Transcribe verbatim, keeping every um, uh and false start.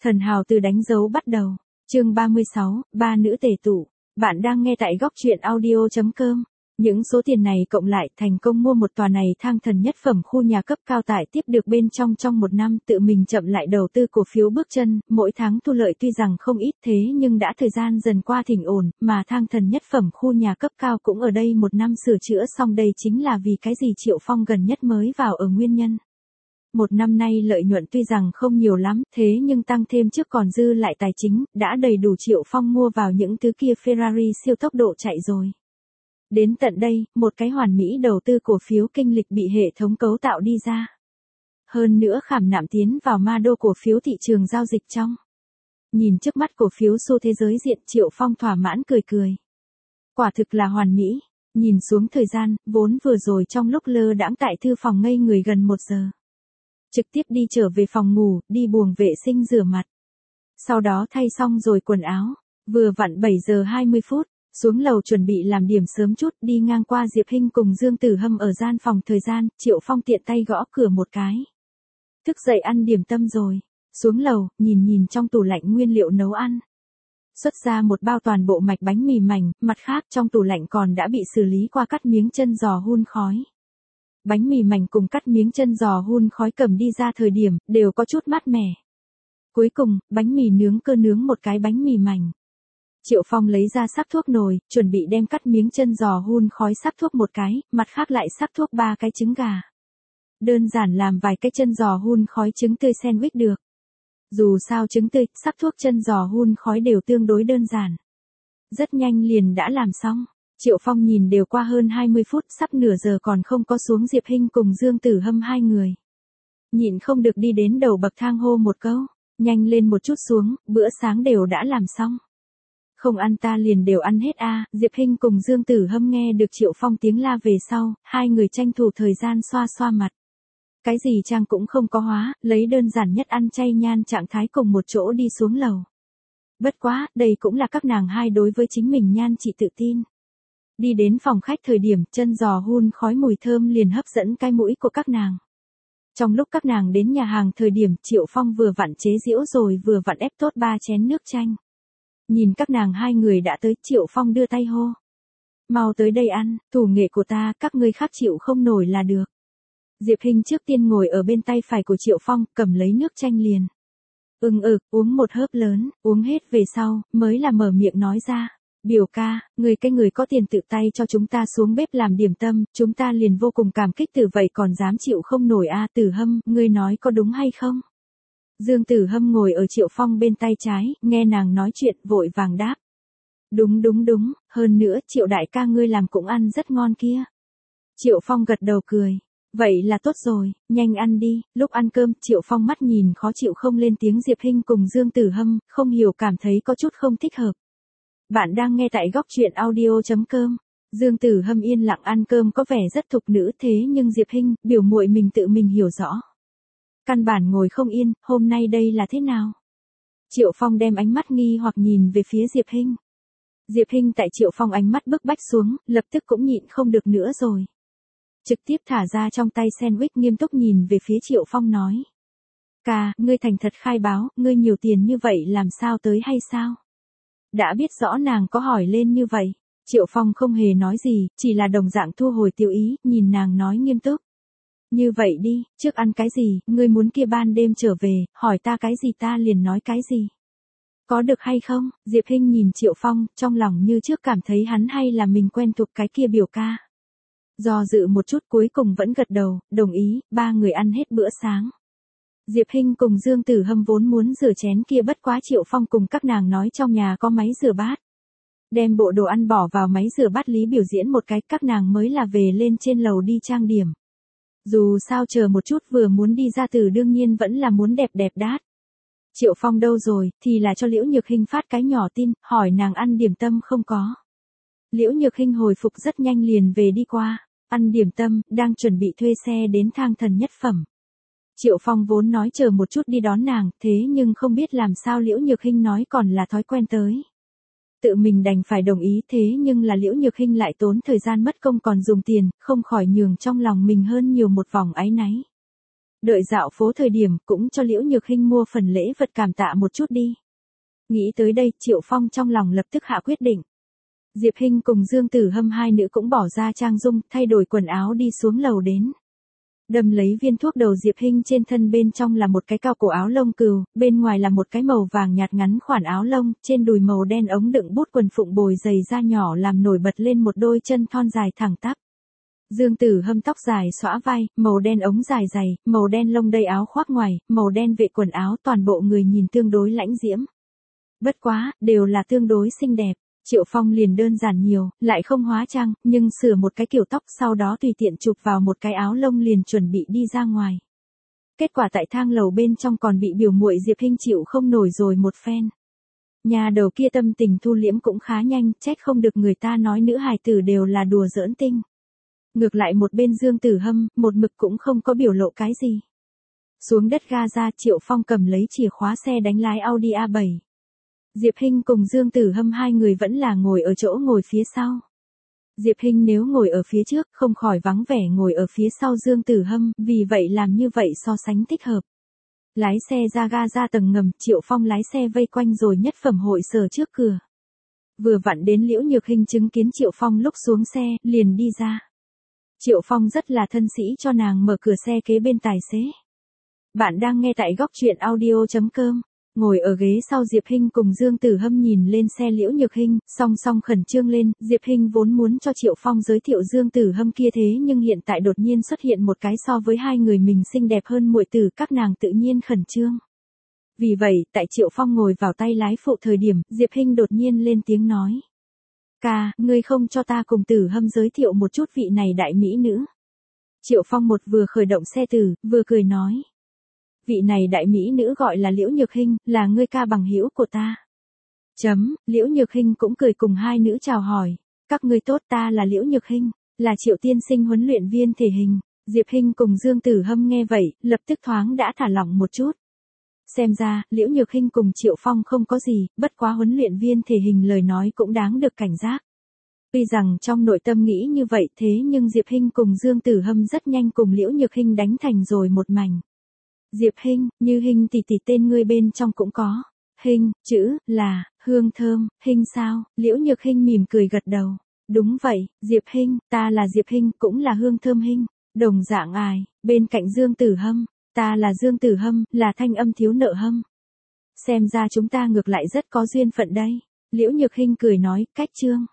Thần hào từ đánh dấu bắt đầu. Chương ba mươi sáu, ba nữ tể tụ. Bạn đang nghe tại góc truyện audio chấm com. Những số tiền này cộng lại thành công mua một tòa này thang thần nhất phẩm khu nhà cấp cao tải tiếp được bên trong trong một năm, tự mình chậm lại đầu tư cổ phiếu bước chân, mỗi tháng thu lợi tuy rằng không ít thế nhưng đã thời gian dần qua thỉnh ổn, mà thang thần nhất phẩm khu nhà cấp cao cũng ở đây một năm sửa chữa xong, đây chính là vì cái gì Triệu Phong gần nhất mới vào ở nguyên nhân. Một năm nay lợi nhuận tuy rằng không nhiều lắm, thế nhưng tăng thêm trước còn dư lại tài chính, đã đầy đủ Triệu Phong mua vào những thứ kia Ferrari siêu tốc độ chạy rồi. Đến tận đây, một cái hoàn mỹ đầu tư cổ phiếu kinh lịch bị hệ thống cấu tạo đi ra. Hơn nữa khảm nạm tiến vào ma đô cổ phiếu thị trường giao dịch trong. Nhìn trước mắt cổ phiếu xu thế giới diện, Triệu Phong thỏa mãn cười cười. Quả thực là hoàn mỹ, nhìn xuống thời gian, vốn vừa rồi trong lúc lơ đãng tại thư phòng ngây người gần một giờ. Trực tiếp đi trở về phòng ngủ, đi buồng vệ sinh rửa mặt. Sau đó thay xong rồi quần áo, vừa vặn bảy giờ hai mươi phút. Xuống lầu chuẩn bị làm điểm sớm chút, đi ngang qua Diệp Hinh cùng Dương Tử Hâm ở gian phòng thời gian, Triệu Phong tiện tay gõ cửa một cái. Thức dậy ăn điểm tâm rồi. Xuống lầu, nhìn nhìn trong tủ lạnh nguyên liệu nấu ăn. Xuất ra một bao toàn bộ mạch bánh mì mảnh, mặt khác trong tủ lạnh còn đã bị xử lý qua cắt miếng chân giò hun khói. Bánh mì mảnh cùng cắt miếng chân giò hun khói cầm đi ra thời điểm, đều có chút mát mẻ. Cuối cùng, bánh mì nướng cơ nướng một cái bánh mì mảnh. Triệu Phong lấy ra sắc thuốc nồi, chuẩn bị đem cắt miếng chân giò hun khói sắc thuốc một cái, mặt khác lại sắc thuốc ba cái trứng gà. Đơn giản làm vài cái chân giò hun khói trứng tươi sandwich được. Dù sao trứng tươi, sắc thuốc chân giò hun khói đều tương đối đơn giản. Rất nhanh liền đã làm xong. Triệu Phong nhìn đều qua hơn hai mươi phút, sắp nửa giờ còn không có xuống Diệp Hinh cùng Dương Tử Hâm hai người. Nhịn không được đi đến đầu bậc thang hô một câu, nhanh lên một chút xuống, bữa sáng đều đã làm xong. Không ăn ta liền đều ăn hết a. À. Diệp Hinh cùng Dương Tử Hâm nghe được Triệu Phong tiếng la về sau, hai người tranh thủ thời gian xoa xoa mặt. Cái gì trang cũng không có hóa, lấy đơn giản nhất ăn chay nhan trạng thái cùng một chỗ đi xuống lầu. Bất quá, đây cũng là các nàng hai đối với chính mình nhan chị tự tin. Đi đến phòng khách thời điểm, chân giò hun khói mùi thơm liền hấp dẫn cái mũi của các nàng. Trong lúc các nàng đến nhà hàng thời điểm, Triệu Phong vừa vặn chế giễu rồi vừa vặn ép tốt ba chén nước chanh. Nhìn các nàng hai người đã tới, Triệu Phong đưa tay hô. Mau tới đây ăn, thủ nghệ của ta, các ngươi khác chịu không nổi là được. Diệp Hinh trước tiên ngồi ở bên tay phải của Triệu Phong, cầm lấy nước chanh liền. Ưng ực, uống một hớp lớn, uống hết về sau, mới là mở miệng nói ra. Biểu ca, người cái người có tiền tự tay cho chúng ta xuống bếp làm điểm tâm, chúng ta liền vô cùng cảm kích, từ vậy còn dám chịu không nổi a. À, Tử Hâm, ngươi nói có đúng hay không? Dương Tử Hâm ngồi ở Triệu Phong bên tay trái, nghe nàng nói chuyện, vội vàng đáp. Đúng đúng đúng, hơn nữa Triệu đại ca ngươi làm cũng ăn rất ngon kia. Triệu Phong gật đầu cười. Vậy là tốt rồi, nhanh ăn đi. Lúc ăn cơm, Triệu Phong mắt nhìn khó chịu không lên tiếng Diệp Hinh cùng Dương Tử Hâm, không hiểu cảm thấy có chút không thích hợp. Bạn đang nghe tại góc truyện audio chấm com. Dương Tử Hâm yên lặng ăn cơm có vẻ rất thục nữ, thế nhưng Diệp Hinh, biểu muội mình tự mình hiểu rõ. Căn bản ngồi không yên, hôm nay đây là thế nào? Triệu Phong đem ánh mắt nghi hoặc nhìn về phía Diệp Hinh. Diệp Hinh tại Triệu Phong ánh mắt bức bách xuống, lập tức cũng nhịn không được nữa rồi. Trực tiếp thả ra trong tay sandwich, nghiêm túc nhìn về phía Triệu Phong nói. Ca, ngươi thành thật khai báo, ngươi nhiều tiền như vậy làm sao tới hay sao? Đã biết rõ nàng có hỏi lên như vậy. Triệu Phong không hề nói gì, chỉ là đồng dạng thu hồi tiêu ý, nhìn nàng nói nghiêm túc. Như vậy đi, trước ăn cái gì, ngươi muốn kia ban đêm trở về, hỏi ta cái gì ta liền nói cái gì. Có được hay không? Diệp Hinh nhìn Triệu Phong, trong lòng như trước cảm thấy hắn hay là mình quen thuộc cái kia biểu ca. Do dự một chút cuối cùng vẫn gật đầu, đồng ý, ba người ăn hết bữa sáng. Diệp Hinh cùng Dương Tử Hâm vốn muốn rửa chén kia, bất quá Triệu Phong cùng các nàng nói trong nhà có máy rửa bát. Đem bộ đồ ăn bỏ vào máy rửa bát lý biểu diễn một cái, các nàng mới là về lên trên lầu đi trang điểm. Dù sao chờ một chút vừa muốn đi ra từ đương nhiên vẫn là muốn đẹp đẹp đát. Triệu Phong đâu rồi, thì là cho Liễu Nhược Hinh phát cái nhỏ tin, hỏi nàng ăn điểm tâm không có. Liễu Nhược Hinh hồi phục rất nhanh liền về đi qua, ăn điểm tâm, đang chuẩn bị thuê xe đến thang thần nhất phẩm. Triệu Phong vốn nói chờ một chút đi đón nàng, thế nhưng không biết làm sao Liễu Nhược Hinh nói còn là thói quen tới. Tự mình đành phải đồng ý, thế nhưng là Liễu Nhược Hinh lại tốn thời gian mất công còn dùng tiền, không khỏi nhường trong lòng mình hơn nhiều một vòng áy náy. Đợi dạo phố thời điểm cũng cho Liễu Nhược Hinh mua phần lễ vật cảm tạ một chút đi. Nghĩ tới đây, Triệu Phong trong lòng lập tức hạ quyết định. Diệp Hinh cùng Dương Tử Hâm hai nữ cũng bỏ ra trang dung, thay đổi quần áo đi xuống lầu đến. Đâm lấy viên thuốc đầu Diệp Hinh trên thân, bên trong là một cái cao cổ áo lông cừu, bên ngoài là một cái màu vàng nhạt ngắn khoản áo lông, trên đùi màu đen ống đựng bút quần phụng bồi giày da nhỏ làm nổi bật lên một đôi chân thon dài thẳng tắp. Dương Tử Hâm tóc dài xõa vai, màu đen ống dài dày, màu đen lông đầy áo khoác ngoài, màu đen vệ quần áo, toàn bộ người nhìn tương đối lãnh diễm. Bất quá, đều là tương đối xinh đẹp. Triệu Phong liền đơn giản nhiều, lại không hóa trang, nhưng sửa một cái kiểu tóc, sau đó tùy tiện chụp vào một cái áo lông liền chuẩn bị đi ra ngoài. Kết quả tại thang lầu bên trong còn bị biểu muội Diệp Hinh chịu không nổi rồi một phen. Nhà đầu kia tâm tình thu liễm cũng khá nhanh, trách không được người ta nói nữ hài tử đều là đùa giỡn tinh. Ngược lại một bên Dương Tử Hâm, một mực cũng không có biểu lộ cái gì. Xuống đất ga ra, Triệu Phong cầm lấy chìa khóa xe đánh lái Audi A bảy. Diệp Hinh cùng Dương Tử Hâm hai người vẫn là ngồi ở chỗ ngồi phía sau. Diệp Hinh nếu ngồi ở phía trước, không khỏi vắng vẻ ngồi ở phía sau Dương Tử Hâm, vì vậy làm như vậy so sánh thích hợp. Lái xe ra ga ra tầng ngầm, Triệu Phong lái xe vây quanh rồi nhất phẩm hội sở trước cửa. Vừa vặn đến Liễu Nhược Hinh chứng kiến Triệu Phong lúc xuống xe, liền đi ra. Triệu Phong rất là thân sĩ cho nàng mở cửa xe kế bên tài xế. Bạn đang nghe tại góc truyện audio chấm com. Ngồi ở ghế sau Diệp Hinh cùng Dương Tử Hâm nhìn lên xe Liễu Nhược Hinh, song song khẩn trương lên, Diệp Hinh vốn muốn cho Triệu Phong giới thiệu Dương Tử Hâm kia thế nhưng hiện tại đột nhiên xuất hiện một cái so với hai người mình xinh đẹp hơn muội tử, các nàng tự nhiên khẩn trương. Vì vậy, tại Triệu Phong ngồi vào tay lái phụ thời điểm, Diệp Hinh đột nhiên lên tiếng nói. Ca, ngươi không cho ta cùng Tử Hâm giới thiệu một chút vị này đại mỹ nữ. Triệu Phong một vừa khởi động xe tử, vừa cười nói. Vị này đại mỹ nữ gọi là Liễu Nhược Hinh, là ngươi ca bằng hữu của ta. Chấm, Liễu Nhược Hinh cũng cười cùng hai nữ chào hỏi. Các ngươi tốt, ta là Liễu Nhược Hinh, là Triệu tiên sinh huấn luyện viên thể hình. Diệp Hinh cùng Dương Tử Hâm nghe vậy, lập tức thoáng đã thả lỏng một chút. Xem ra, Liễu Nhược Hinh cùng Triệu Phong không có gì, bất quá huấn luyện viên thể hình lời nói cũng đáng được cảnh giác. Tuy rằng trong nội tâm nghĩ như vậy thế nhưng Diệp Hinh cùng Dương Tử Hâm rất nhanh cùng Liễu Nhược Hinh đánh thành rồi một mảnh. Diệp Hinh, như Hinh tỷ tỷ tên ngươi bên trong cũng có. Hinh, chữ, là, hương thơm, Hinh sao? Liễu Nhược Hinh mỉm cười gật đầu. Đúng vậy, Diệp Hinh, ta là Diệp Hinh, cũng là hương thơm Hinh. Đồng dạng ai, bên cạnh Dương Tử Hâm, ta là Dương Tử Hâm, là thanh âm thiếu nợ Hâm. Xem ra chúng ta ngược lại rất có duyên phận đây. Liễu Nhược Hinh cười nói, cách chương.